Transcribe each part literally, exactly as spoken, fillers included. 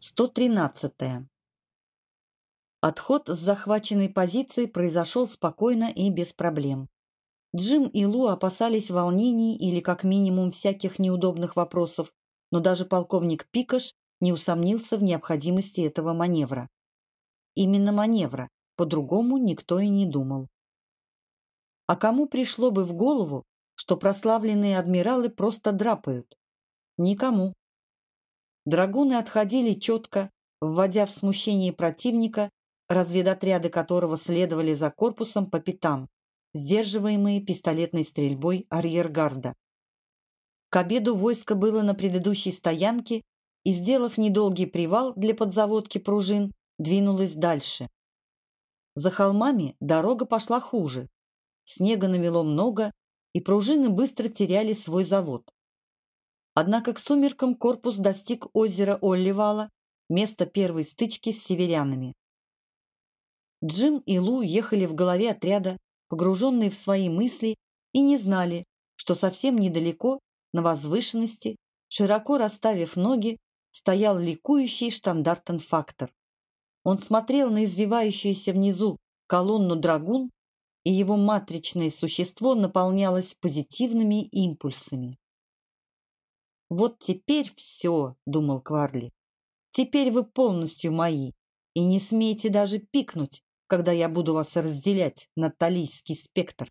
сто тринадцатое. Отход с захваченной позиции произошел спокойно и без проблем. Джим и Лу опасались волнений или как минимум всяких неудобных вопросов, но даже полковник Пикаш не усомнился в необходимости этого маневра. Именно маневра, по-другому никто и не думал. А кому пришло бы в голову, что прославленные адмиралы просто драпают? Никому. Драгуны отходили четко, вводя в смущение противника, разведотряды которого следовали за корпусом по пятам, сдерживаемые пистолетной стрельбой арьергарда. К обеду войско было на предыдущей стоянке и, сделав недолгий привал для подзаводки пружин, двинулось дальше. За холмами дорога пошла хуже. Снега намело много, и пружины быстро теряли свой завод. Однако к сумеркам корпус достиг озера Олливала, места первой стычки с северянами. Джим и Лу ехали в голове отряда, погруженные в свои мысли, и не знали, что совсем недалеко, на возвышенности, широко расставив ноги, стоял ликующий штандартенфактор. Он смотрел на извивающуюся внизу колонну драгун, и его матричное существо наполнялось позитивными импульсами. «Вот теперь все», — думал Кварли, — «теперь вы полностью мои, и не смейте даже пикнуть, когда я буду вас разделять на талийский спектр».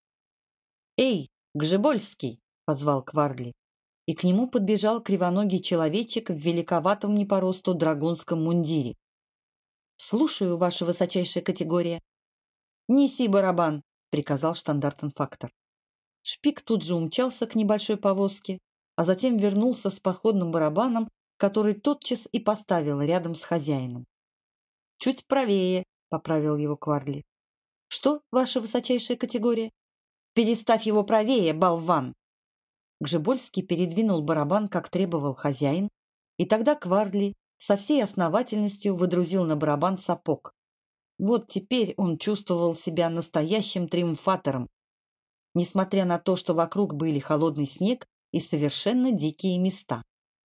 «Эй, Гжебольский!» — позвал Кварли, и к нему подбежал кривоногий человечек в великоватом не по росту драгунском мундире. «Слушаю, ваша высочайшая категория». «Неси барабан», — приказал штандартенфактор. Шпик тут же умчался к небольшой повозке, а затем вернулся с походным барабаном, который тотчас и поставил рядом с хозяином. «Чуть правее», — поправил его Кварли. «Что, ваша высочайшая категория?» «Переставь его правее, болван!» Гжебольский передвинул барабан, как требовал хозяин, и тогда Кварли со всей основательностью выдрузил на барабан сапог. Вот теперь он чувствовал себя настоящим триумфатором, несмотря на то, что вокруг были холодный снег и совершенно дикие места.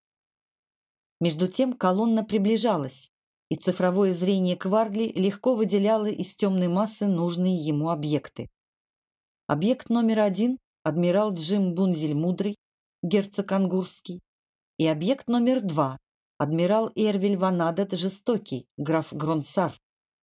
Между тем колонна приближалась, и цифровое зрение Кварли легко выделяло из темной массы нужные ему объекты. Объект номер один – адмирал Джим Бунзель-Мудрый, герцог Ангурский, и объект номер два – адмирал Эрвиль Ванадет Жестокий, граф Гронсар.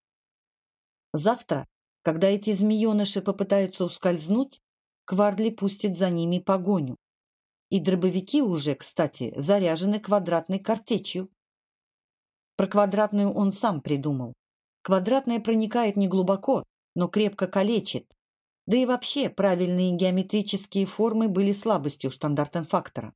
Завтра, когда эти змееныши попытаются ускользнуть, Кварли пустит за ними погоню. И дробовики уже, кстати, заряжены квадратной картечью. Про квадратную он сам придумал. Квадратная проникает неглубоко, но крепко калечит. Да и вообще правильные геометрические формы были слабостью штандартенфактора.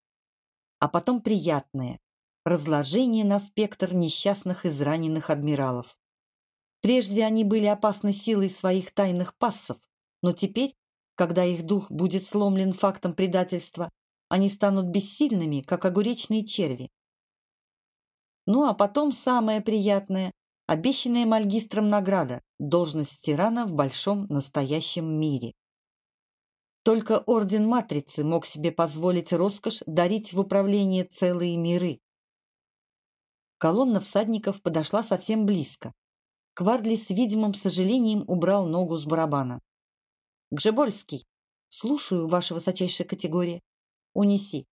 А потом приятное – разложение на спектр несчастных израненных адмиралов. Прежде они были опасны силой своих тайных пассов, но теперь, когда их дух будет сломлен фактом предательства, они станут бессильными, как огуречные черви. Ну а потом самое приятное – обещанная Мальгистром награда – должность тирана в большом настоящем мире. Только Орден Матрицы мог себе позволить роскошь дарить в управление целые миры. Колонна всадников подошла совсем близко. Кварли с видимым сожалением убрал ногу с барабана. «Гжебольский!» «Слушаю, ваша высочайшая категория». «Унеси».